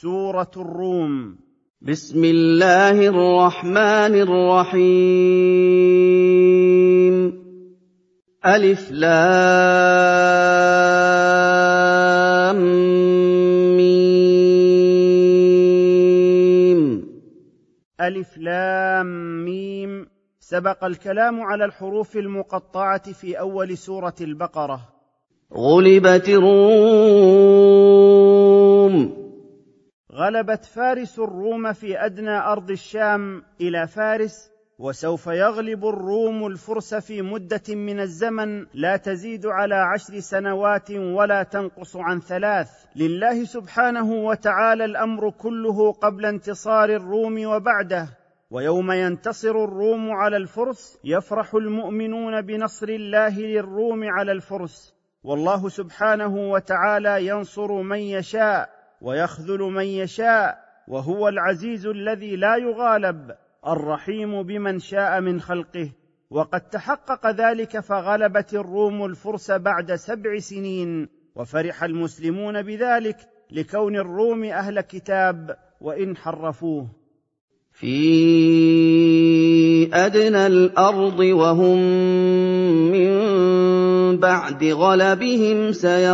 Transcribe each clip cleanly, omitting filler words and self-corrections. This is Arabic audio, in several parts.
سورة الروم. بسم الله الرحمن الرحيم. ألف لام ميم. ألف لام ميم. سبق الكلام على الحروف المقطعة في أول سورة البقرة. غلبت الروم. غلبت فارس الروم في أدنى أرض الشام إلى فارس، وسوف يغلب الروم الفرس في مدة من الزمن لا تزيد على 10 سنوات ولا تنقص عن 3. لله سبحانه وتعالى الأمر كله قبل انتصار الروم وبعده. ويوم ينتصر الروم على الفرس يفرح المؤمنون بنصر الله للروم على الفرس، والله سبحانه وتعالى ينصر من يشاء ويخذل من يشاء، وهو العزيز الذي لا يغالب، الرحيم بمن شاء من خلقه. وقد تحقق ذلك فغلبت الروم الفرس بعد 7 سنين، وفرح المسلمون بذلك لكون الروم أهل كتاب وإن حرفوه. في أدنى الأرض وهم من بعد غلبهم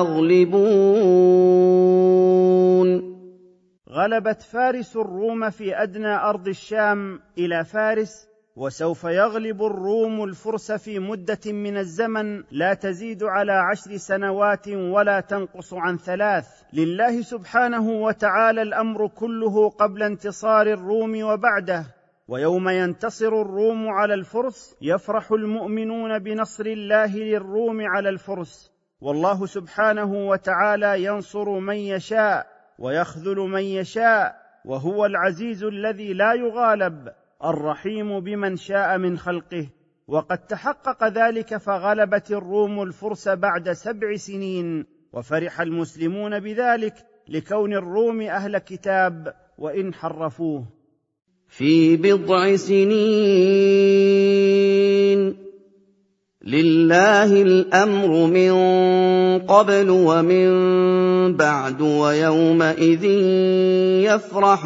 سيغلبون. غلبت فارس الروم في أدنى أرض الشام إلى فارس، وسوف يغلب الروم الفرس في مدة من الزمن لا تزيد على 10 سنوات ولا تنقص عن 3. لله سبحانه وتعالى الأمر كله قبل انتصار الروم وبعده. ويوم ينتصر الروم على الفرس يفرح المؤمنون بنصر الله للروم على الفرس، والله سبحانه وتعالى ينصر من يشاء ويخذل من يشاء، وهو العزيز الذي لا يغالب، الرحيم بمن شاء من خلقه. وقد تحقق ذلك فغلبت الروم الفرس بعد 7 سنين، وفرح المسلمون بذلك لكون الروم أهل كتاب وإن حرفوه. في بضع سنين لله الأمر من قبل ومن بعد ويومئذ يفرح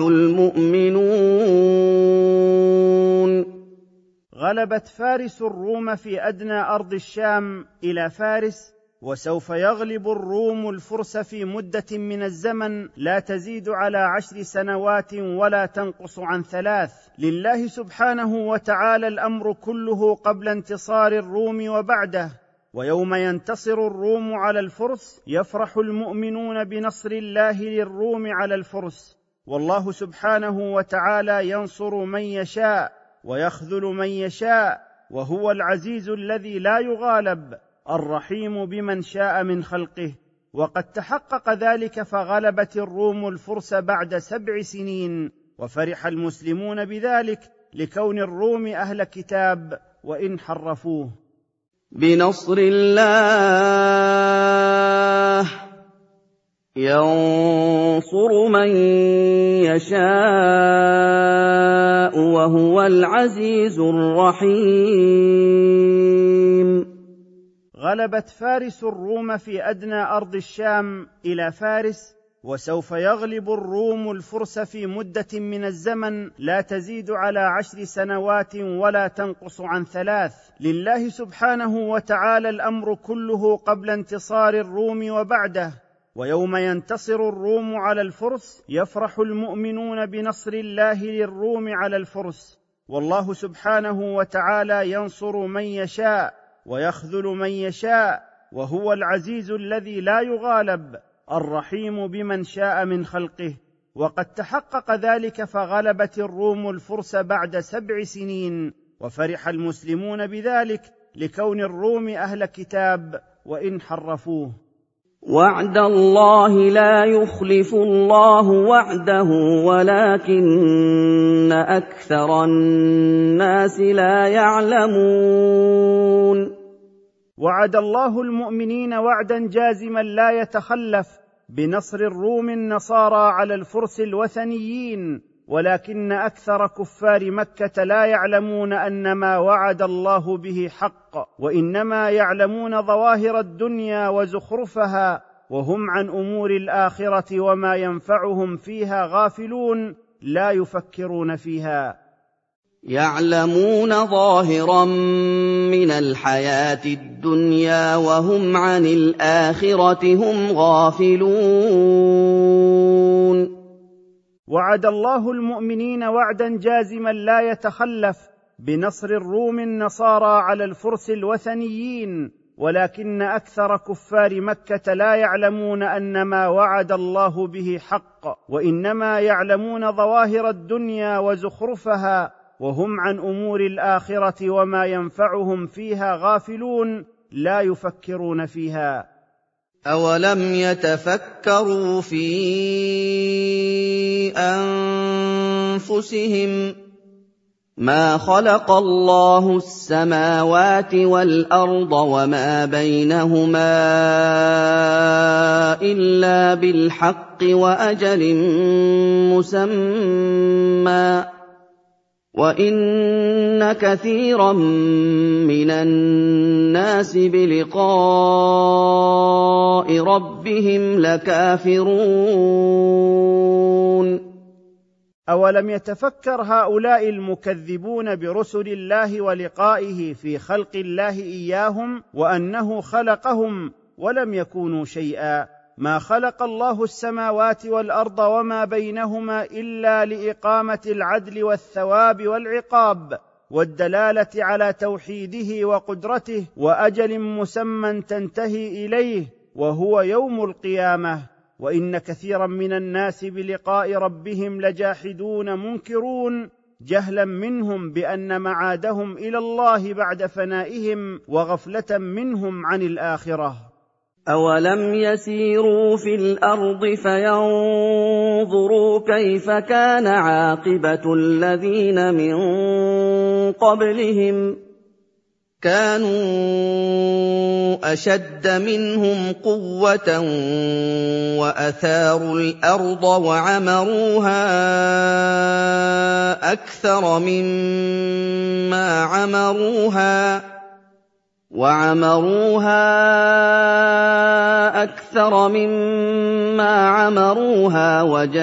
المؤمنون. غلبت فارس الروم في أدنى أرض الشام إلى فارس، وسوف يغلب الروم الفرس في مدة من الزمن لا تزيد على 10 سنوات ولا تنقص عن 3. لله سبحانه وتعالى الأمر كله قبل انتصار الروم وبعده. ويوم ينتصر الروم على الفرس يفرح المؤمنون بنصر الله للروم على الفرس، والله سبحانه وتعالى ينصر من يشاء ويخذل من يشاء، وهو العزيز الذي لا يغالب، الرحيم بمن شاء من خلقه. وقد تحقق ذلك فغلبت الروم الفرس بعد 7 سنين، وفرح المسلمون بذلك لكون الروم أهل كتاب وإن حرفوه. بنصر الله ينصر من يشاء وهو العزيز الرحيم. غلبت فارس الروم في أدنى أرض الشام إلى فارس، وسوف يغلب الروم الفرس في مدة من الزمن لا تزيد على 10 سنوات ولا تنقص عن 3. لله سبحانه وتعالى الأمر كله قبل انتصار الروم وبعده. ويوم ينتصر الروم على الفرس يفرح المؤمنون بنصر الله للروم على الفرس، والله سبحانه وتعالى ينصر من يشاء ويخذل من يشاء، وهو العزيز الذي لا يغالب، الرحيم بمن شاء من خلقه. وقد تحقق ذلك فغلبت الروم الفرس بعد 7 سنين، وفرح المسلمون بذلك لكون الروم أهل كتاب وإن حرفوه. وعد الله لا يخلف الله وعده ولكن أكثر الناس لا يعلمون. وعد الله المؤمنين وعدا جازما لا يتخلف بنصر الروم النصارى على الفرس الوثنيين، ولكن أكثر كفار مكة لا يعلمون أن ما وعد الله به حق، وإنما يعلمون ظواهر الدنيا وزخرفها، وهم عن أمور الآخرة وما ينفعهم فيها غافلون لا يفكرون فيها. يعلمون ظاهرا من الحياة الدنيا وهم عن الآخرة هم غافلون. وعد الله المؤمنين وعدا جازما لا يتخلف بنصر الروم النصارى على الفرس الوثنيين، ولكن أكثر كفار مكة لا يعلمون أن ما وعد الله به حق، وإنما يعلمون ظواهر الدنيا وزخرفها، وهم عن أمور الآخرة وما ينفعهم فيها غافلون لا يفكرون فيها. أولم يتفكروا في أنفسهم ما خلق الله السماوات والأرض وما بينهما إلا بالحق وأجل مسمى وَإِنَّ كَثِيرًا مِّنَ النَّاسِ بِلِقَاءِ رَبِّهِمْ لَكَافِرُونَ. أولم يتفكر هؤلاء المكذبون برسل الله ولقائه في خلق الله إياهم، وأنه خلقهم ولم يكونوا شيئا؟ ما خلق الله السماوات والأرض وما بينهما إلا لإقامة العدل والثواب والعقاب والدلالة على توحيده وقدرته وأجل مسمى تنتهي إليه وهو يوم القيامة. وإن كثيرا من الناس بلقاء ربهم لجاحدون منكرون، جهلا منهم بأن معادهم إلى الله بعد فنائهم وغفلة منهم عن الآخرة. أَوَلَمْ يَسِيرُوا فِي الْأَرْضِ فَيَنظُرُوا كَيْفَ كَانَ عَاقِبَةُ الَّذِينَ مِن قَبْلِهِمْ ۚ كَانُوا أَشَدَّ مِنْهُمْ قُوَّةً وَأَثَارُوا الْأَرْضَ وَعَمَرُوهَا أَكْثَرَ مِمَّا عَمَرُوهَا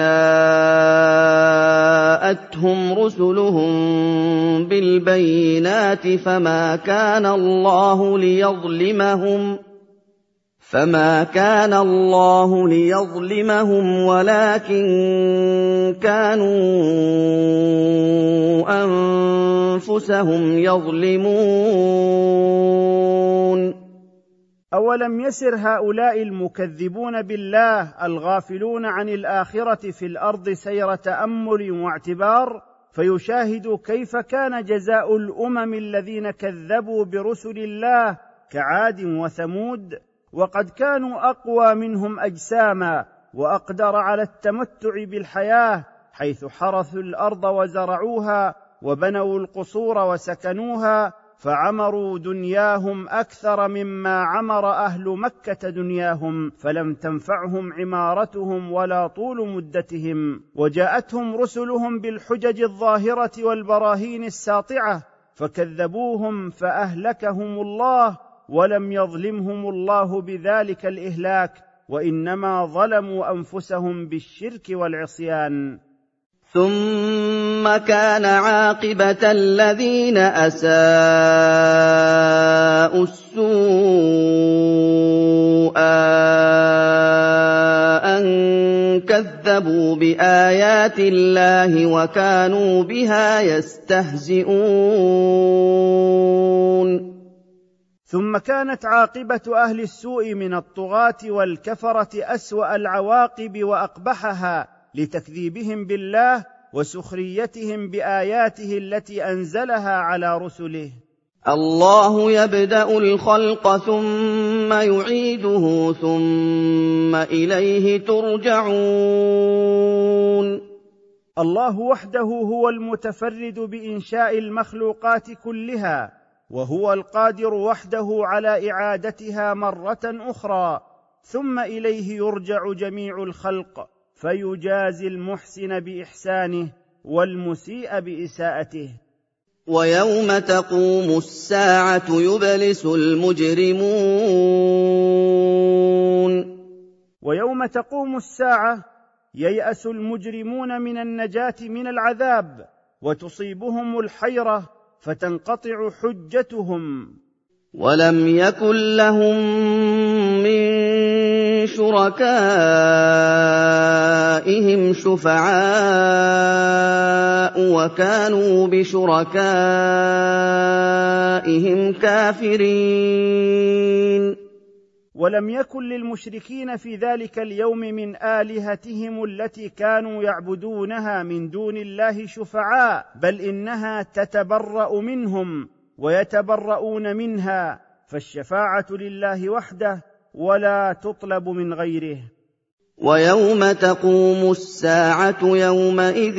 وَجَاءَتْهُمْ رُسُلُهُم بِالْبَيِّنَاتِ فَمَا كَانَ اللَّهُ لِيَظْلِمَهُمْ وَلَٰكِن كَانُوا أَنفُسَهُمْ يَظْلِمُونَ. أولم يسر هؤلاء المكذبون بالله الغافلون عن الآخرة في الأرض سير تأمل واعتبار، فيشاهدوا كيف كان جزاء الأمم الذين كذبوا برسل الله كعاد وثمود، وقد كانوا أقوى منهم أجساما وأقدر على التمتع بالحياة، حيث حرثوا الأرض وزرعوها وبنوا القصور وسكنوها، فعمروا دنياهم أكثر مما عمر أهل مكة دنياهم، فلم تنفعهم عمارتهم ولا طول مدتهم، وجاءتهم رسلهم بالحجج الظاهرة والبراهين الساطعة فكذبوهم فأهلكهم الله، ولم يظلمهم الله بذلك الإهلاك، وإنما ظلموا أنفسهم بالشرك والعصيان. ثُمَّ كَانَ عَاقِبَةَ الَّذِينَ أَسَاءُوا السُّوءَ أَن كَذَّبُوا بِآيَاتِ اللَّهِ وَكَانُوا بِهَا يَسْتَهْزِئُونَ. ثم كانت عاقبة أهل السوء من الطغاة والكفرة أسوأ العواقب وأقبحها، لتكذيبهم بالله وسخريتهم بآياته التي أنزلها على رسله. الله يبدأ الخلق ثم يعيده ثم إليه ترجعون. الله وحده هو المتفرد بإنشاء المخلوقات كلها، وهو القادر وحده على إعادتها مرة أخرى، ثم إليه يرجع جميع الخلق فيجازي المحسن بإحسانه والمسيء بإساءته. ويوم تقوم الساعة يبلس المجرمون ويوم تقوم الساعة ييأس المجرمون من النجاة من العذاب، وتصيبهم الحيرة فتنقطع حجتهم. ولم يكن لهم من شركائهم شفعاء وكانوا بشركائهم كافرين. ولم يكن للمشركين في ذلك اليوم من آلهتهم التي كانوا يعبدونها من دون الله شفعاء، بل إنها تتبرأ منهم ويتبرؤون منها، فالشفاعة لله وحده ولا تطلب من غيره. ويوم تقوم الساعة يومئذ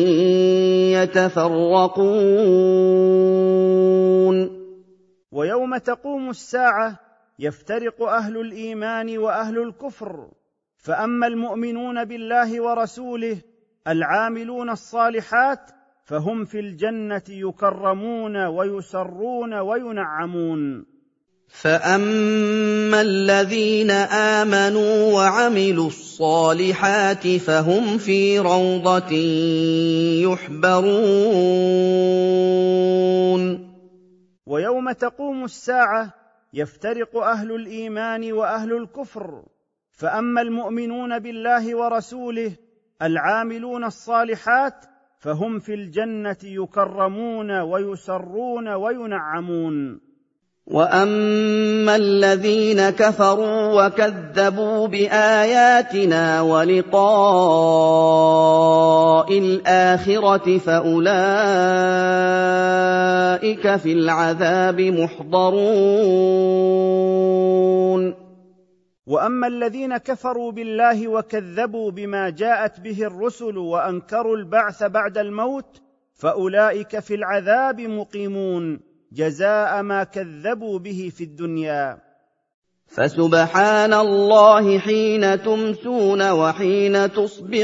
يتفرقون. ويوم تقوم الساعة يفترق أهل الإيمان وأهل الكفر، فأما المؤمنون بالله ورسوله العاملون الصالحات فهم في الجنة يكرمون ويسرون وينعمون. فأما الذين آمنوا وعملوا الصالحات فهم في روضة يحبرون. ويوم تقوم الساعة يفترق أهل الإيمان وأهل الكفر، فأما المؤمنون بالله ورسوله العاملون الصالحات فهم في الجنة يكرمون ويسرون وينعمون. وأما الذين كفروا وكذبوا بآياتنا ولقاء الآخرة فأولئك في العذاب محضرون. وأما الذين كفروا بالله وكذبوا بما جاءت به الرسل وأنكروا البعث بعد الموت فأولئك في العذاب مقيمون جزاء ما كذبوا به في الدنيا. فسبحان الله حين تمسون وحين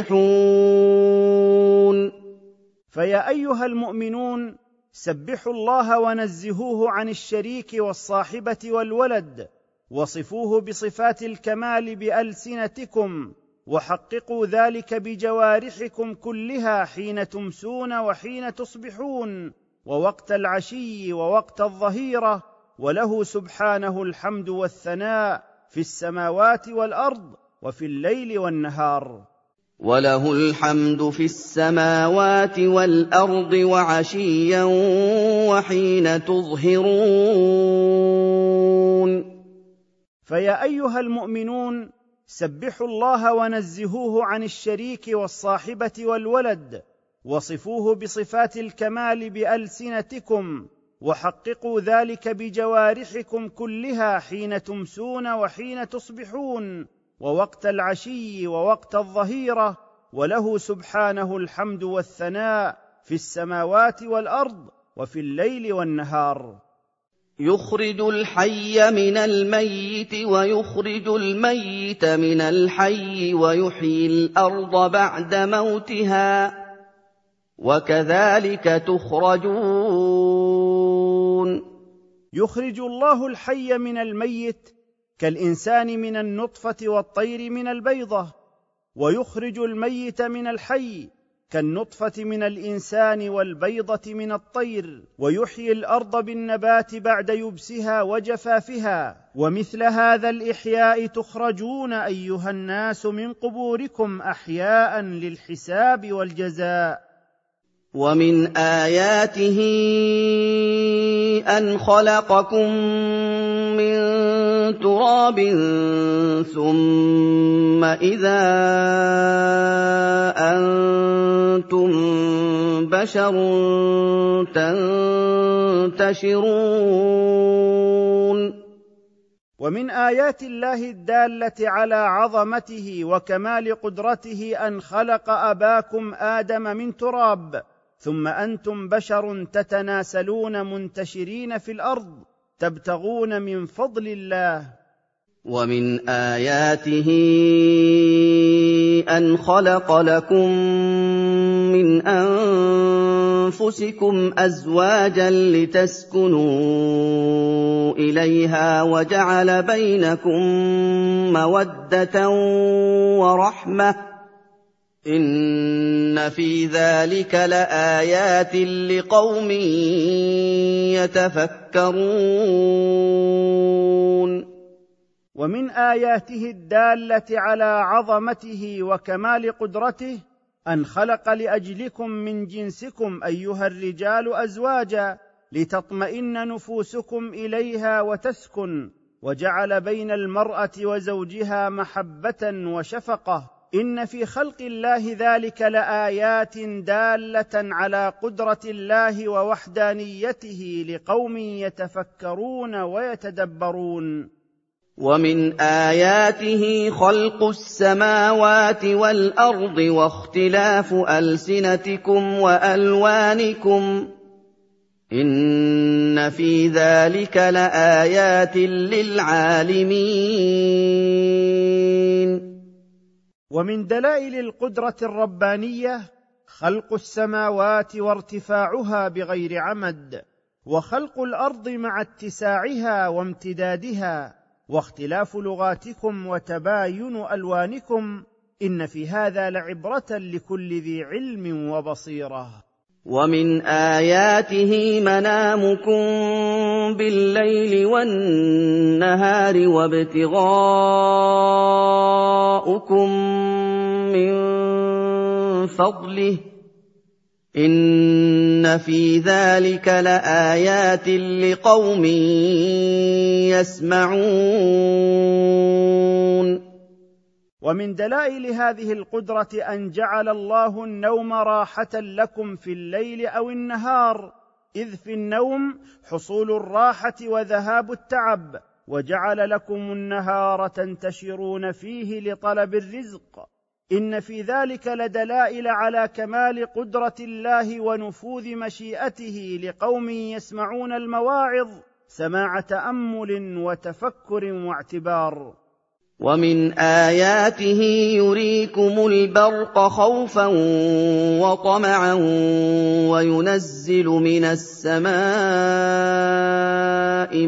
تصبحون. فيا أيها المؤمنون سبحوا الله ونزهوه عن الشريك والصاحبة والولد، وصفوه بصفات الكمال بألسنتكم، وحققوا ذلك بجوارحكم كلها حين تمسون وحين تصبحون، ووقت العشي ووقت الظهيرة، وله سبحانه الحمد والثناء في السماوات والأرض وفي الليل والنهار. وله الحمد في السماوات والأرض وعشيا وحين تظهرون. فيا أيها المؤمنون سبحوا الله ونزهوه عن الشريك والصاحبة والولد، وصفوه بصفات الكمال بألسنتكم، وحققوا ذلك بجوارحكم كلها حين تمسون وحين تصبحون، ووقت العشي ووقت الظهيرة، وله سبحانه الحمد والثناء في السماوات والأرض وفي الليل والنهار. يخرج الحي من الميت ويخرج الميت من الحي ويحيي الأرض بعد موتها وكذلك تخرجون. يخرج الله الحي من الميت كالإنسان من النطفة والطير من البيضة، ويخرج الميت من الحي كالنطفة من الإنسان والبيضة من الطير، ويحيي الأرض بالنبات بعد يبسها وجفافها، ومثل هذا الإحياء تخرجون أيها الناس من قبوركم أحياء للحساب والجزاء. ومن آياته أن خلقكم من تراب ثم إذا أنتم بشر تنتشرون. ومن آيات الله الدالة على عظمته وكمال قدرته أن خلق أباكم آدم من تراب، ثم أنتم بشر تتناسلون منتشرين في الأرض تبتغون من فضل الله. ومن آياته أن خلق لكم من أنفسكم أزواجا لتسكنوا إليها وجعل بينكم مودة ورحمة إن في ذلك لآيات لقوم يتفكرون. ومن آياته الدالة على عظمته وكمال قدرته أن خلق لأجلكم من جنسكم أيها الرجال أزواجا لتطمئن نفوسكم إليها وتسكن، وجعل بين المرأة وزوجها محبة وشفقة. إن في خلق الله ذلك لآيات دالة على قدرة الله ووحدانيته لقوم يتفكرون ويتدبرون. ومن آياته خلق السماوات والأرض واختلاف ألسنتكم وألوانكم إن في ذلك لآيات للعالمين. ومن دلائل القدرة الربانية خلق السماوات وارتفاعها بغير عمد، وخلق الأرض مع اتساعها وامتدادها، واختلاف لغاتكم وتباين ألوانكم إن في هذا لعبرة لكل ذي علم وبصيرة. ومن آياته منامكم بالليل والنهار وابتغاؤكم من فضله إن في ذلك لآيات لقوم يسمعون. ومن دلائل هذه القدرة أن جعل الله النوم راحة لكم في الليل أو النهار، إذ في النوم حصول الراحة وذهاب التعب، وجعل لكم النهار تنتشرون فيه لطلب الرزق. إن في ذلك لدلائل على كمال قدرة الله ونفوذ مشيئته لقوم يسمعون المواعظ سماع تأمل وتفكر واعتبار. ومن آياته يريكم البرق خوفا وطمعا وينزل من السماء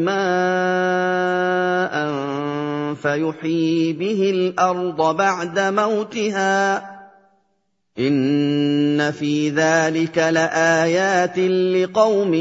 ماء فيحيي به الأرض بعد موتها إن في ذلك لآيات لقوم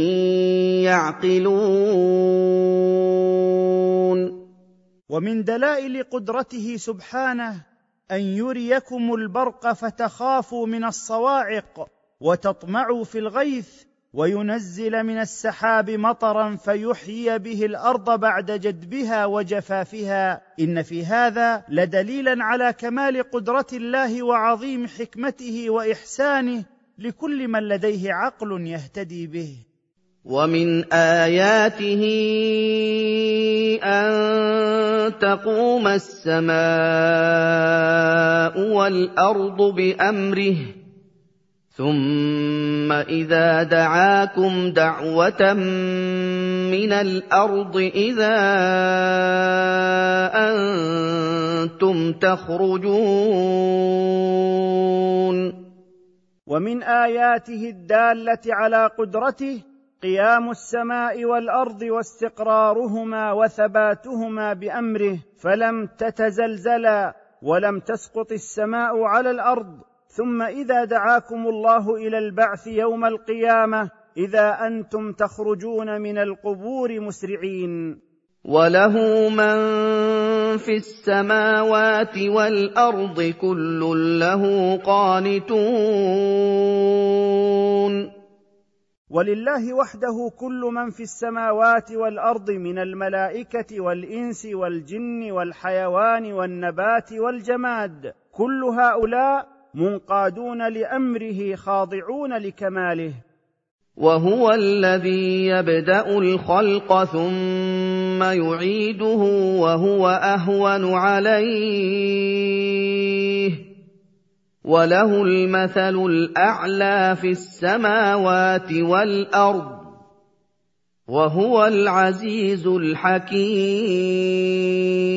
يعقلون. ومن دلائل قدرته سبحانه أن يريكم البرق فتخافوا من الصواعق وتطمعوا في الغيث، وينزل من السحاب مطرا فيحيي به الأرض بعد جدبها وجفافها. إن في هذا لدليلا على كمال قدرة الله وعظيم حكمته وإحسانه لكل من لديه عقل يهتدي به. ومن آياته أن تقوم السماء والأرض بأمره ثم إذا دعاكم دعوة من الأرض إذا أنتم تخرجون. ومن آياته الدالة على قدرته قيام السماء والأرض واستقرارهما وثباتهما بأمره، فلم تتزلزلا ولم تسقط السماء على الأرض، ثم إذا دعاكم الله إلى البعث يوم القيامة إذا أنتم تخرجون من القبور مسرعين. وله من في السماوات والأرض كل له قانتون. ولله وحده كل من في السماوات والأرض من الملائكة والإنس والجن والحيوان والنبات والجماد، كل هؤلاء منقادون لأمره خاضعون لكماله. وهو الذي يبدأ الخلق ثم يعيده وهو أهون عليه وله المثل الأعلى في السماوات والأرض وهو العزيز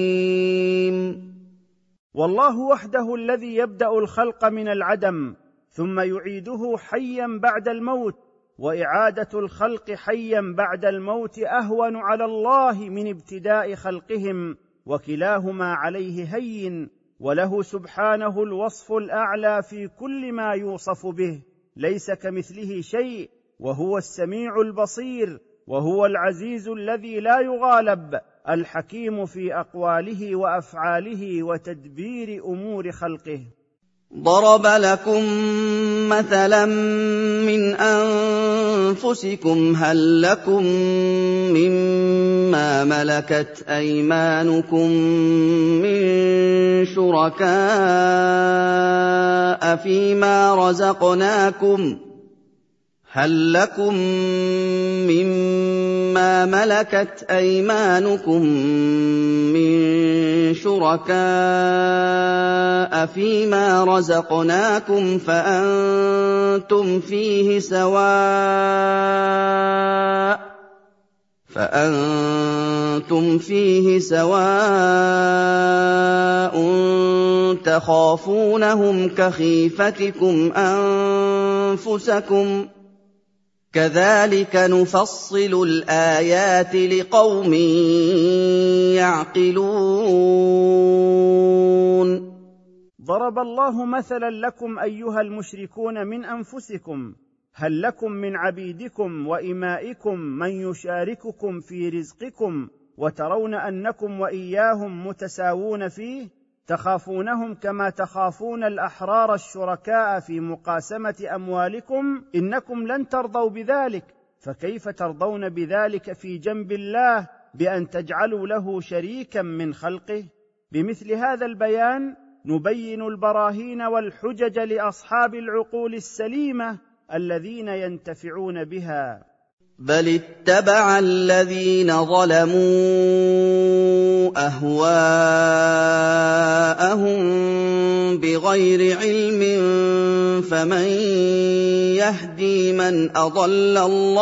الحكيم. والله وحده الذي يبدأ الخلق من العدم ثم يعيده حيا بعد الموت، وإعادة الخلق حيا بعد الموت أهون على الله من ابتداء خلقهم، وكلاهما عليه هين، وله سبحانه الوصف الأعلى في كل ما يوصف به، ليس كمثله شيء، وهو السميع البصير، وهو العزيز الذي لا يغالب، الحكيم في أقواله وأفعاله وتدبير أمور خلقه. ضرب لكم مثلا من أنفسكم هل لكم مما ملكت أيمانكم من شركاء فيما رزقناكم هل لكم مما ملكت أيمانكم من شركاء فيما رزقناكم فأنتم فيه سواء تخافونهم كخيفتكم أنفسكم كذلك نفصل الآيات لقوم يعقلون. ضرب الله مثلا لكم أيها المشركون من أنفسكم، هل لكم من عبيدكم وإمائكم من يشارككم في رزقكم وترون أنكم وإياهم متساوون فيه، تخافونهم كما تخافون الأحرار الشركاء في مقاسمة أموالكم، إنكم لن ترضوا بذلك، فكيف ترضون بذلك في جنب الله بأن تجعلوا له شريكا من خلقه؟ بمثل هذا البيان نبين البراهين والحجج لأصحاب العقول السليمة الذين ينتفعون بها. بل اتبع الذين ظلموا أهواءهم بغير علم فمن يهدي من أضل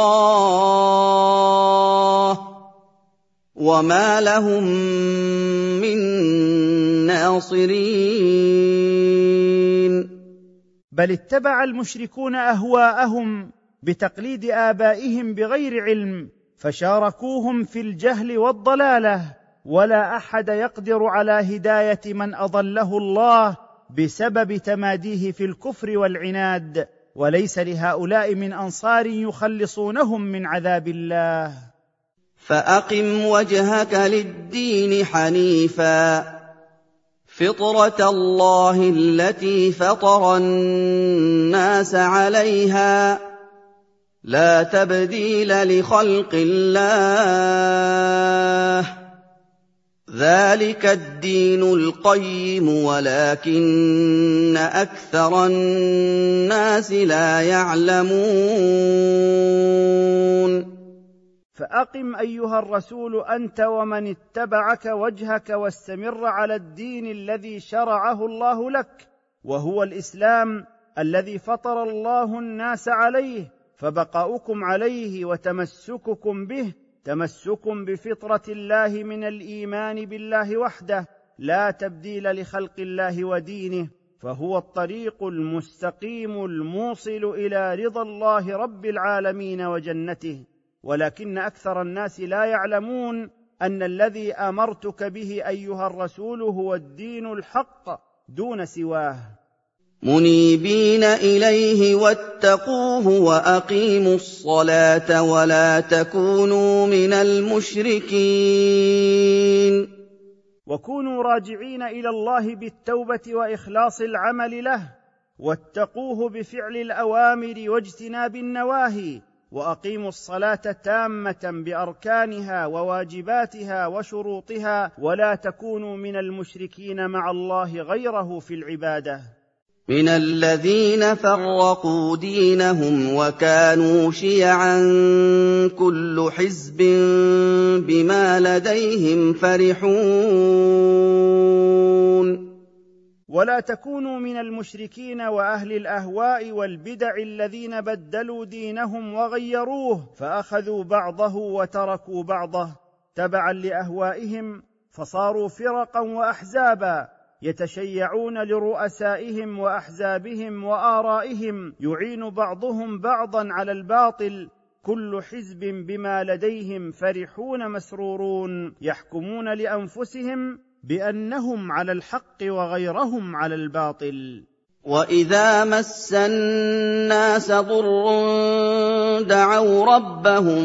الله وما لهم من ناصرين. بل اتبع المشركون أهواءهم بتقليد آبائهم بغير علم، فشاركوهم في الجهل والضلالة، ولا أحد يقدر على هداية من أضله الله بسبب تماديه في الكفر والعناد، وليس لهؤلاء من أنصار يخلصونهم من عذاب الله. فأقم وجهك للدين حنيفا فطرة الله التي فطر الناس عليها لا تبديل لخلق الله ذلك الدين القيم ولكن أكثر الناس لا يعلمون. فأقم أيها الرسول أنت ومن اتبعك وجهك واستمر على الدين الذي شرعه الله لك، وهو الإسلام الذي فطر الله الناس عليه، فبقاؤكم عليه وتمسككم به تمسك بفطرة الله من الإيمان بالله وحده، لا تبديل لخلق الله ودينه، فهو الطريق المستقيم الموصل إلى رضا الله رب العالمين وجنته. ولكن أكثر الناس لا يعلمون أن الذي أمرتك به أيها الرسول هو الدين الحق دون سواه. منيبين إليه واتقوه وأقيموا الصلاة ولا تكونوا من المشركين. وكونوا راجعين إلى الله بالتوبة وإخلاص العمل له، واتقوه بفعل الأوامر واجتناب النواهي، وأقيموا الصلاة تامة بأركانها وواجباتها وشروطها، ولا تكونوا من المشركين مع الله غيره في العبادة. من الذين فرقوا دينهم وكانوا شيعا كل حزب بما لديهم فرحون. ولا تكونوا من المشركين وأهل الأهواء والبدع الذين بدلوا دينهم وغيروه، فأخذوا بعضه وتركوا بعضه تبعا لأهوائهم، فصاروا فرقا وأحزابا، يتشيعون لرؤسائهم وأحزابهم وآرائهم، يعين بعضهم بعضا على الباطل، كل حزب بما لديهم فرحون مسرورون، يحكمون لأنفسهم بأنهم على الحق وغيرهم على الباطل. وَإِذَا مَسَّ النَّاسَ ضُرٌّ دَعَوْا رَبَّهُم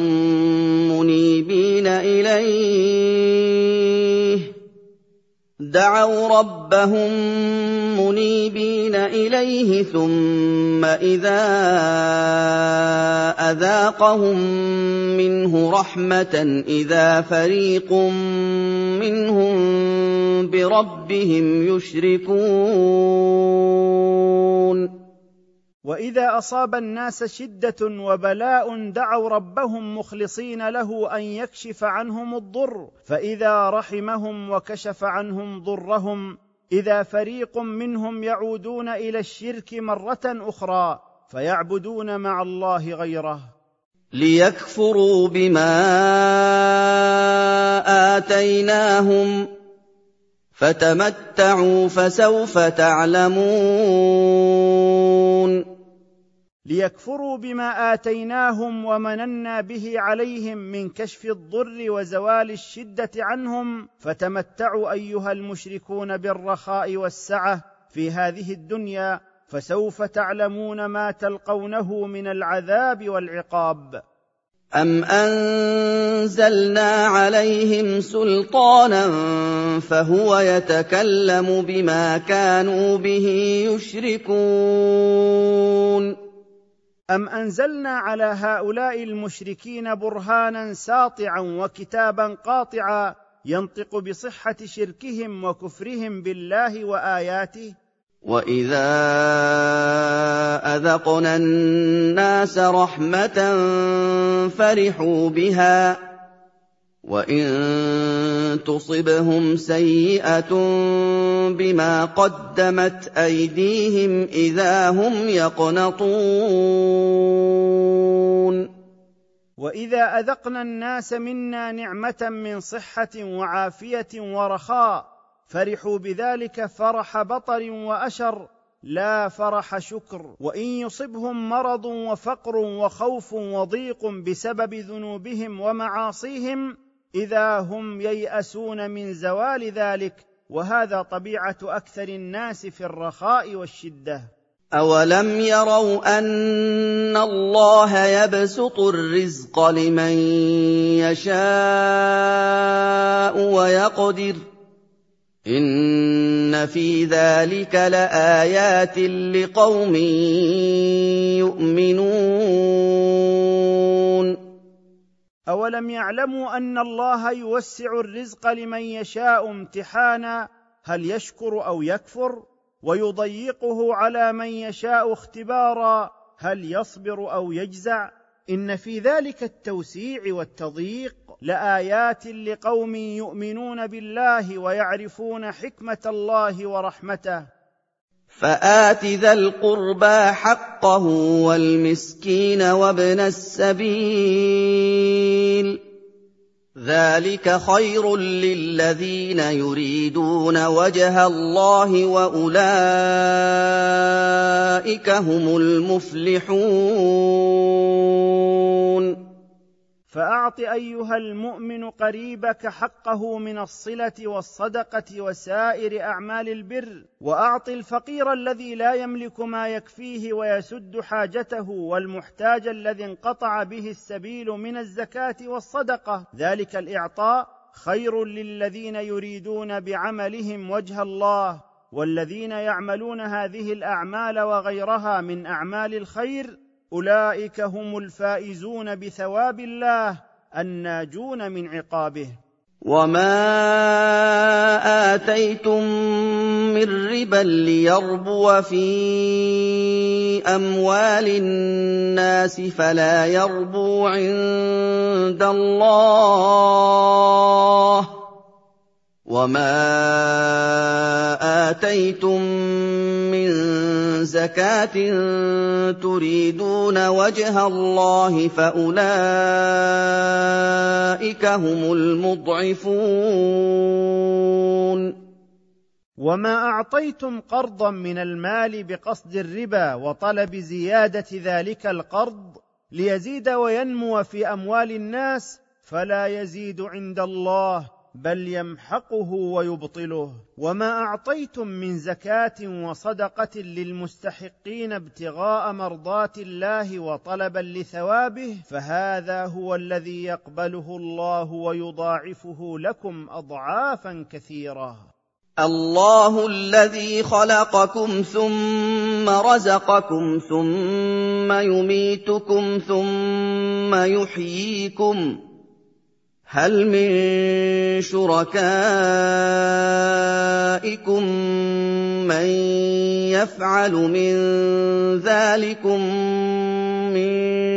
مُنِيبِينَ إِلَيْهِ ثُمَّ إِذَا أَذَاقَهُم مِّنْهُ رَحْمَةً إِذَا فَرِيقٌ مِّنْهُم بِرَبِّهِمْ يُشْرِكُونَ وإذا أصاب الناس شدة وبلاء دعوا ربهم مخلصين له أن يكشف عنهم الضر، فإذا رحمهم وكشف عنهم ضرهم إذا فريق منهم يعودون إلى الشرك مرة أخرى فيعبدون مع الله غيره ليكفروا بما آتيناهم فتمتعوا فسوف تعلمون. ليكفروا بما آتيناهم ومننا به عليهم من كشف الضر وزوال الشدة عنهم، فتمتعوا أيها المشركون بالرخاء والسعة في هذه الدنيا، فسوف تعلمون ما تلقونه من العذاب والعقاب. أَمْ أَنزَلْنَا عَلَيْهِمْ سُلْطَانًا فَهُوَ يَتَكَلَّمُ بِمَا كَانُوا بِهِ يُشْرِكُونَ. أَمْ أَنزَلْنَا على هؤلاء المشركين برهانا ساطعا وكتابا قاطعا ينطق بصحة شركهم وكفرهم بالله وآياته. وَإِذَا أَذَقْنَا النَّاسَ رَحْمَةً فَرِحُوا بِهَا وَإِن تُصِبْهُمْ سَيِّئَةٌ بِمَا قَدَّمَتْ أَيْدِيهِمْ إِذَا هُمْ يَقْنَطُونَ. وإذا أذقنا الناس منا نعمة من صحة وعافية ورخاء فرحوا بذلك فرح بطر وأشر لا فرح شكر، وإن يصبهم مرض وفقر وخوف وضيق بسبب ذنوبهم ومعاصيهم إذا هم ييأسون من زوال ذلك، وهذا طبيعة أكثر الناس في الرخاء والشدة. أَوَلَمْ يَرَوْا أَنَّ اللَّهَ يَبْسُطُ الرِّزْقَ لِمَن يَشَاءُ وَيَقْدِرُ إِنَّ فِي ذَلِكَ لَآيَاتٍ لِقَوْمٍ يُؤْمِنُونَ. أولم يعلموا أن الله يوسع الرزق لمن يشاء امتحانا هل يشكر أو يكفر، ويضيقه على من يشاء اختبارا هل يصبر أو يجزع. إن في ذلك التوسيع والتضييق لآيات لقوم يؤمنون بالله ويعرفون حكمة الله ورحمته. فآت ذا القربى حقه والمسكين وابن السبيل ذلك خير للذين يريدون وجه الله وأولئك هم المفلحون. فأعط أيها المؤمن قريبك حقه من الصلة والصدقة وسائر أعمال البر، وأعط الفقير الذي لا يملك ما يكفيه ويسد حاجته والمحتاج الذي انقطع به السبيل من الزكاة والصدقة، ذلك الإعطاء خير للذين يريدون بعملهم وجه الله، والذين يعملون هذه الأعمال وغيرها من أعمال الخير أولئك هم الفائزون بثواب الله الناجون من عقابه. وما آتيتم من ربا ليربو في أموال الناس فلا يربو عند الله، وما آتيتم من زكاة تريدون وجه الله فأولئك هم المضعفون. وما أعطيتم قرضا من المال بقصد الربا وطلب زيادة ذلك القرض ليزيد وينمو في أموال الناس فلا يزيد عند الله بل يمحقه ويبطله. وما أعطيتم من زكاة وصدقة للمستحقين ابتغاء مرضات الله وطلبا لثوابه فهذا هو الذي يقبله الله ويضاعفه لكم أضعافا كثيرة. الله الذي خلقكم ثم رزقكم ثم يميتكم ثم يحييكم هل من شركائكم من يفعل من ذلكم من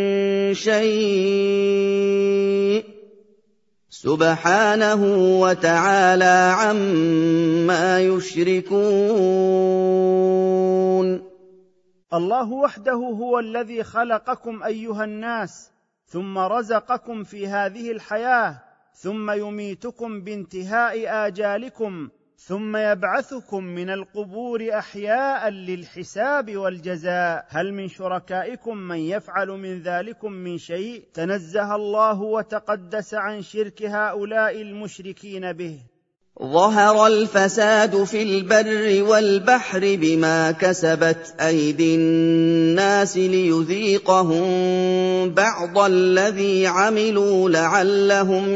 شيء سبحانه وتعالى عما يشركون. الله وحده هو الذي خلقكم أيها الناس ثم رزقكم في هذه الحياة ثم يميتكم بانتهاء آجالكم ثم يبعثكم من القبور أحياء للحساب والجزاء. هل من شركائكم من يفعل من ذلكم من شيء؟ تنزه الله وتقدس عن شرك هؤلاء المشركين به. ظهر الفساد في البر والبحر بما كسبت أيدي الناس ليذيقهم بعض الذي عملوا لعلهم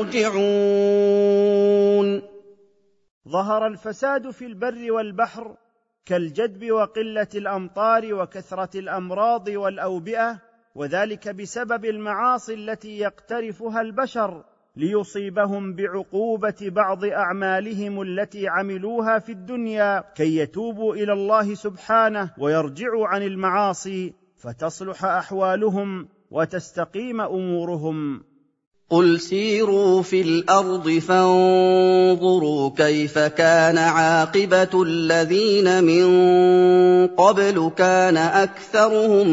يرجعون. ظهر الفساد في البر والبحر كالجدب وقلة الأمطار وكثرة الأمراض والأوبئة، وذلك بسبب المعاصي التي يقترفها البشر ليصيبهم بعقوبة بعض أعمالهم التي عملوها في الدنيا كي يتوبوا إلى الله سبحانه ويرجعوا عن المعاصي فتصلح أحوالهم وتستقيم أمورهم. قل سيروا في الأرض فانظروا كيف كان عاقبة الذين من قبل كان أكثرهم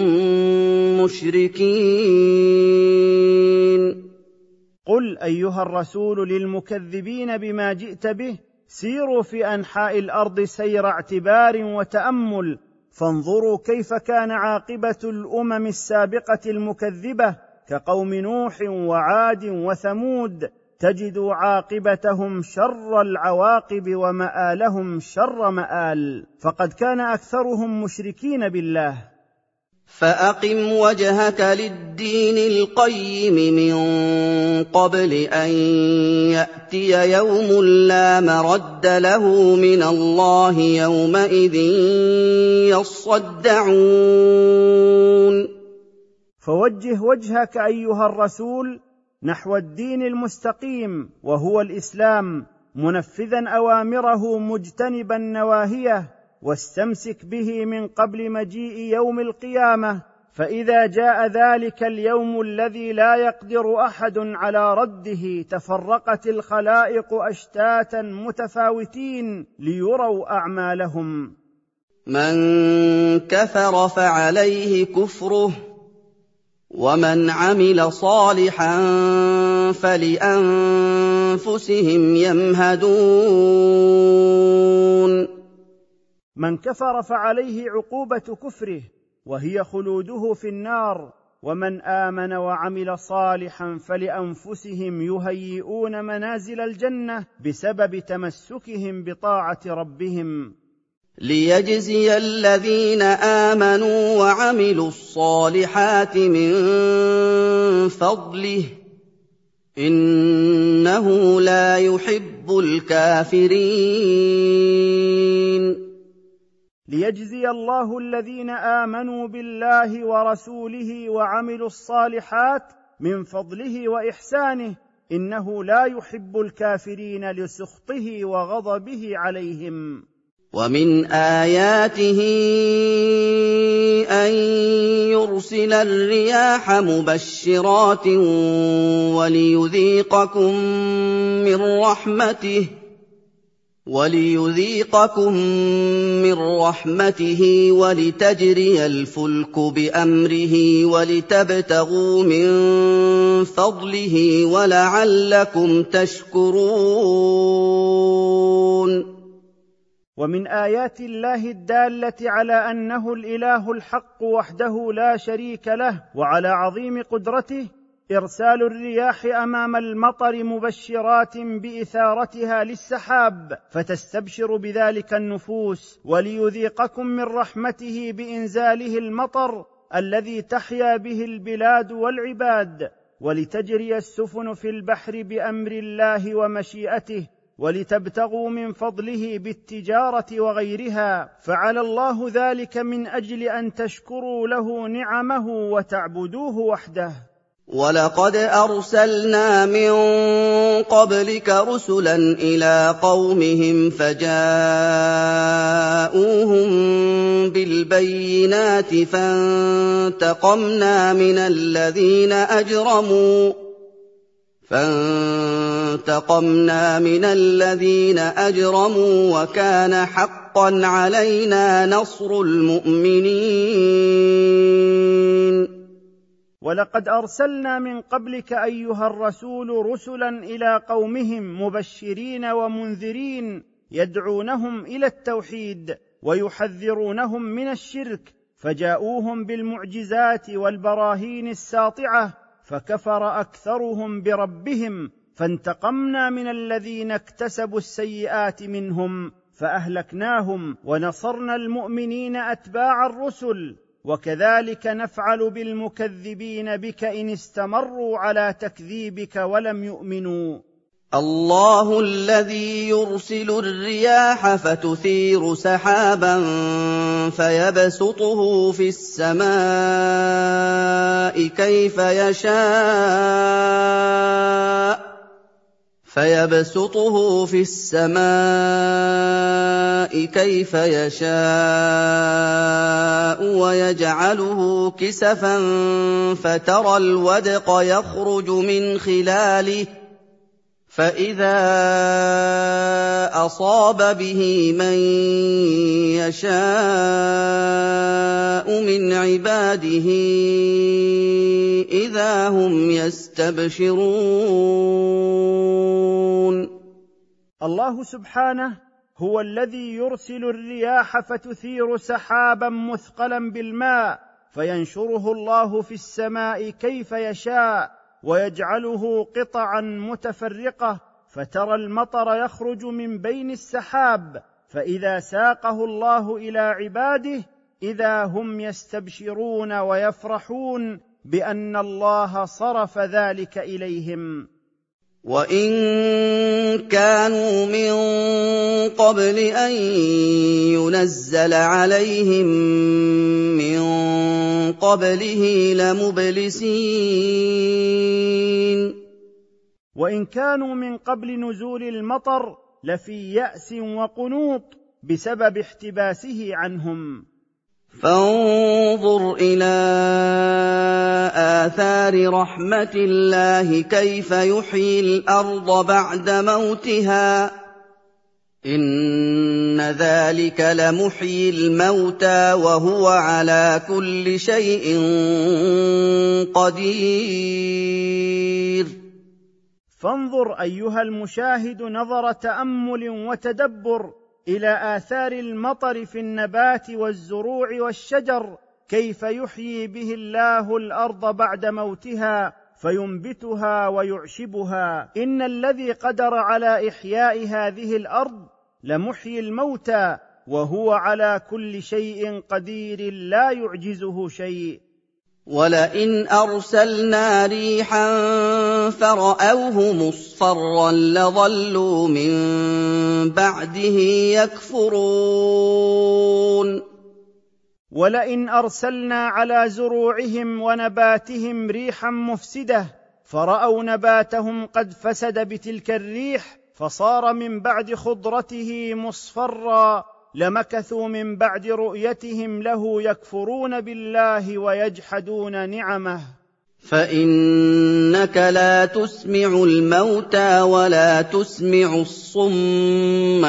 مشركين. قل أيها الرسول للمكذبين بما جئت به سيروا في أنحاء الأرض سير اعتبار وتأمل فانظروا كيف كان عاقبة الأمم السابقة المكذبة كقوم نوح وعاد وثمود، تجد عاقبتهم شر العواقب ومآلهم شر مآل، فقد كان أكثرهم مشركين بالله. فأقم وجهك للدين القيم من قبل أن يأتي يوم لا مرد له من الله يومئذ يصدعون. فوجه وجهك أيها الرسول نحو الدين المستقيم وهو الإسلام، منفذا أوامره مجتنبا نواهيه، واستمسك به من قبل مجيء يوم القيامة، فإذا جاء ذلك اليوم الذي لا يقدر أحد على رده تفرقت الخلائق أشتاتا متفاوتين ليروا أعمالهم. من كفر فعليه كفره ومن عمل صالحا فلأنفسهم يمهدون. من كفر فعليه عقوبة كفره وهي خلوده في النار، ومن آمن وعمل صالحا فلأنفسهم يهيئون منازل الجنة بسبب تمسكهم بطاعة ربهم. ليجزي الذين آمنوا وعملوا الصالحات من فضله إنه لا يحب الكافرين. ليجزي الله الذين آمنوا بالله ورسوله وعملوا الصالحات من فضله وإحسانه إنه لا يحب الكافرين لسخطه وغضبه عليهم. ومن آياته أن يرسل الرياح مبشرات وليذيقكم من رحمته ولتجري الفلك بأمره ولتبتغوا من فضله ولعلكم تشكرون. ومن آيات الله الدالة على أنه الإله الحق وحده لا شريك له وعلى عظيم قدرته إرسال الرياح أمام المطر مبشرات بإثارتها للسحاب فتستبشر بذلك النفوس، وليذيقكم من رحمته بإنزاله المطر الذي تحيا به البلاد والعباد، ولتجري السفن في البحر بأمر الله ومشيئته، ولتبتغوا من فضله بالتجارة وغيرها، فعلى الله ذلك من أجل أن تشكروا له نعمه وتعبدوه وحده. وَلَقَدْ أَرْسَلْنَا مِن قَبْلِكَ رُسُلًا إِلَىٰ قَوْمِهِمْ فَجَاءُوهُم بِالْبَيِّنَاتِ فَانتَقَمْنَا مِنَ الَّذِينَ أَجْرَمُوا وَكَانَ حَقًّا عَلَيْنَا نَصْرُ الْمُؤْمِنِينَ. ولقد أرسلنا من قبلك أيها الرسول رسلا إلى قومهم مبشرين ومنذرين، يدعونهم إلى التوحيد ويحذرونهم من الشرك، فجاءوهم بالمعجزات والبراهين الساطعة، فكفر أكثرهم بربهم، فانتقمنا من الذين اكتسبوا السيئات منهم فأهلكناهم، ونصرنا المؤمنين أتباع الرسل، وكذلك نفعل بالمكذبين بك إن استمروا على تكذيبك ولم يؤمنوا. الله الذي يرسل الرياح فتثير سحابا فيبسطه في السماء كيف يشاء ويجعله كسفا فترى الودق يخرج من خلاله، فإذا أصاب به من يشاء من عباده إذا هم يستبشرون. الله سبحانه هو الذي يرسل الرياح فتثير سحابا مثقلا بالماء، فينشره الله في السماء كيف يشاء ويجعله قطعا متفرقة، فترى المطر يخرج من بين السحاب، فإذا ساقه الله إلى عباده إذا هم يستبشرون ويفرحون بأن الله صرف ذلك إليهم. وَإِن كَانُوا مِن قَبْلِ أَن يُنَزَّلَ عَلَيْهِم مِّن قَبْلِهِ لَمُبْلِسِينَ. وإن كانوا من قبل نزول المطر لفي يأس وقنوط بسبب احتباسه عنهم. فانظر إلى آثار رحمة الله كيف يحيي الأرض بعد موتها، إن ذلك لمحيي الموتى وهو على كل شيء قدير. فانظر أيها المشاهد نظر تأمل وتدبر إلى آثار المطر في النبات والزروع والشجر، كيف يحيي به الله الأرض بعد موتها فينبتها ويعشبها. إن الذي قدر على إحياء هذه الأرض لمحيي الموتى وهو على كل شيء قدير لا يعجزه شيء. وَلَئِنْ أَرْسَلْنَا رِيحًا فَرَأَوْهُ مُصْفَرًّا لَّظَلُّوا مِن بَعْدِهِ يَكْفُرُونَ. ولئن أرسلنا على زروعهم ونباتهم ريحا مفسدة فرأوا نباتهم قد فسد بتلك الريح فصار من بعد خضرته مصفرا، لمكثوا من بعد رؤيتهم له يكفرون بالله ويجحدون نعمه. فإنك لا تسمع الموتى ولا تسمع الصم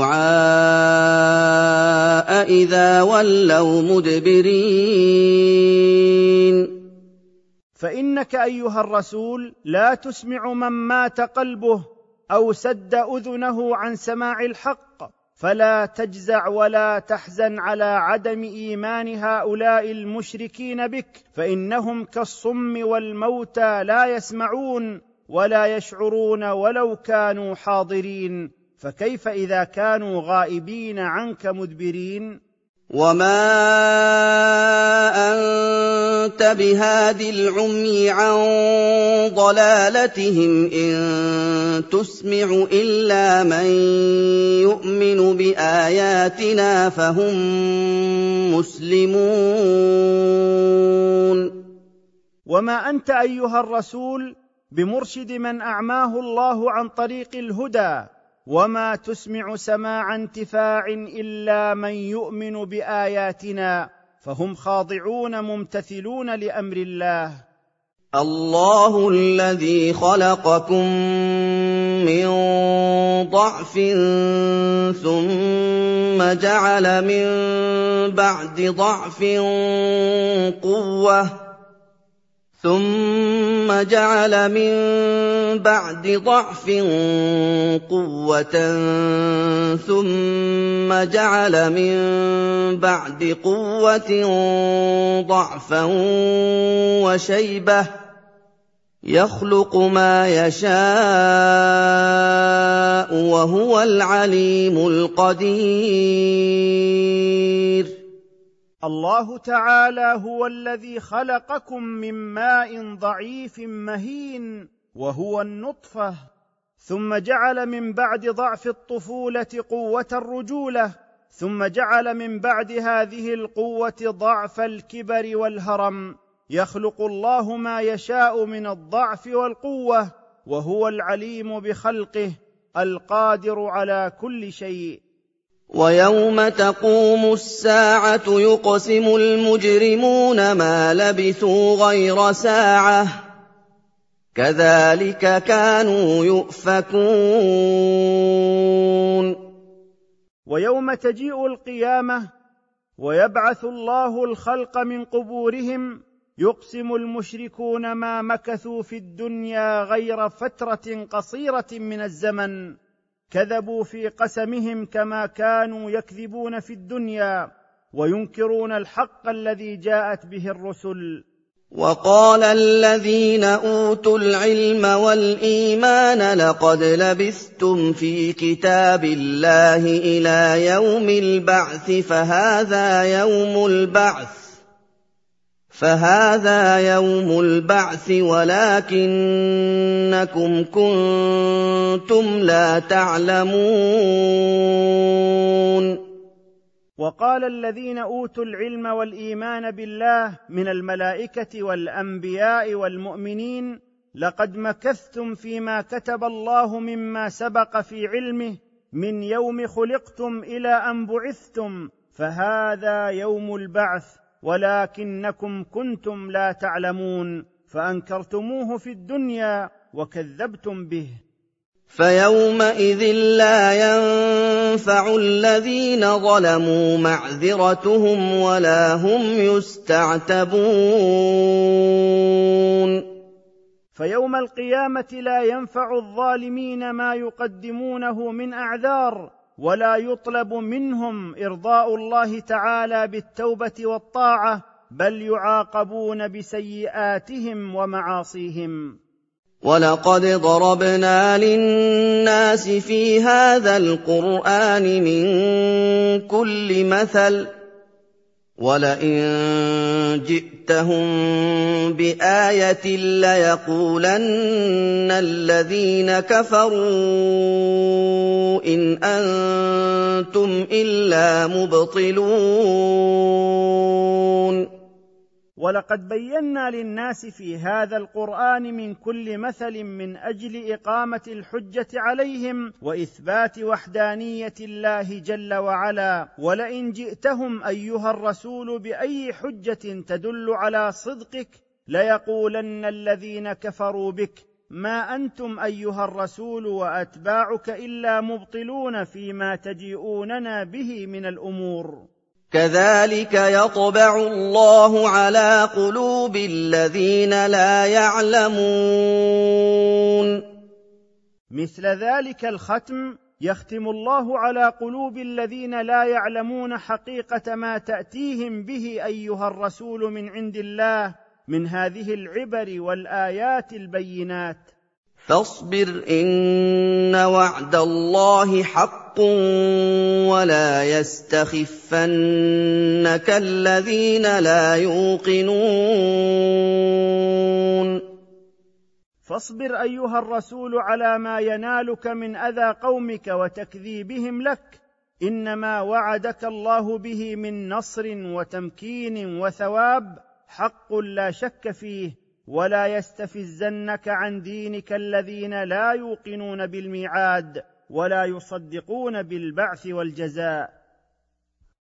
الدعاء إذا ولوا مدبرين. فإنك أيها الرسول لا تسمع من مات قلبه أو سد أذنه عن سماع الحق، فلا تجزع ولا تحزن على عدم إيمان هؤلاء المشركين بك، فإنهم كالصم والموتى لا يسمعون ولا يشعرون ولو كانوا حاضرين، فكيف إذا كانوا غائبين عنك مدبرين؟ وما أنت بهاد العمي عن ضلالتهم إن تسمع إلا من يؤمن بآياتنا فهم مسلمون. وما أنت أيها الرسول بمرشد من أعماه الله عن طريق الهدى، وما تسمع سماع انتفاع إلا من يؤمن بآياتنا، فهم خاضعون ممتثلون لأمر الله. الله الذي خلقكم من ضعف ثم جعل من بعد ضعف قوة ثم جعل من بعد ضعف قوة ثم جعل من بعد قوة ضعفا وشيبة يخلق ما يشاء وهو العليم القدير. الله تعالى هو الذي خلقكم من ماء ضعيف مهين وهو النطفة، ثم جعل من بعد ضعف الطفولة قوة الرجولة، ثم جعل من بعد هذه القوة ضعف الكبر والهرم. يخلق الله ما يشاء من الضعف والقوة، وهو العليم بخلقه القادر على كل شيء. ويوم تقوم الساعة يقسم المجرمون ما لبثوا غير ساعة كذلك كانوا يؤفكون. ويوم تجيء القيامة ويبعث الله الخلق من قبورهم يقسم المشركون ما مكثوا في الدنيا غير فترة قصيرة من الزمن، كذبوا في قسمهم كما كانوا يكذبون في الدنيا وينكرون الحق الذي جاءت به الرسل. وقال الذين أوتوا العلم والإيمان لقد لبثتم في كتاب الله إلى يوم البعث فهذا يوم البعث ولكنكم كنتم لا تعلمون. وقال الذين أوتوا العلم والإيمان بالله من الملائكة والأنبياء والمؤمنين لقد مكثتم فيما كتب الله مما سبق في علمه من يوم خلقتم إلى أن بعثتم، فهذا يوم البعث ولكنكم كنتم لا تعلمون، فأنكرتموه في الدنيا وكذبتم به. فيومئذ لا ينفع الذين ظلموا معذرتهم ولا هم يستعتبون. فيوم القيامة لا ينفع الظالمين ما يقدمونه من أعذار، ولا يطلب منهم إرضاء الله تعالى بالتوبة والطاعة، بل يعاقبون بسيئاتهم ومعاصيهم. ولقد ضربنا للناس في هذا القرآن من كل مثل ولئن جئتهم بآية ليقولن الذين كفروا إن أنتم إلا مبطلون. ولقد بينا للناس في هذا القرآن من كل مثل من أجل إقامة الحجة عليهم وإثبات وحدانية الله جل وعلا. ولئن جئتهم أيها الرسول بأي حجة تدل على صدقك ليقولن الذين كفروا بك ما أنتم أيها الرسول وأتباعك إلا مبطلون فيما تجيئوننا به من الأمور. كذلك يطبع الله على قلوب الذين لا يعلمون. مثل ذلك الختم يختم الله على قلوب الذين لا يعلمون حقيقه ما تاتيهم به ايها الرسول من عند الله من هذه العبر والايات البينات. فاصبر إن وعد الله حق ولا يستخفنك الذين لا يوقنون. فاصبر ايها الرسول على ما ينالك من اذى قومك وتكذيبهم لك، انما وعدك الله به من نصر وتمكين وثواب حق لا شك فيه، ولا يستفزنك عن دينك الذين لا يوقنون بالميعاد ولا يصدقون بالبعث والجزاء.